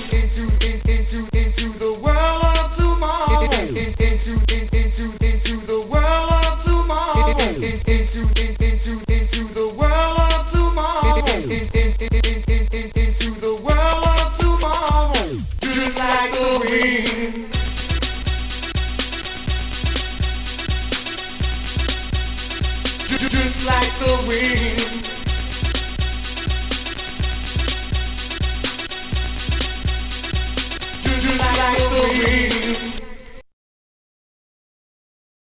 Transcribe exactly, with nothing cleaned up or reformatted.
into into into into the world of tomorrow. Into into into into the world of tomorrow. Into into into into the world of tomorrow. Into into the world of tomorrow. Just like the wind. Just like the wind. Just like the wind.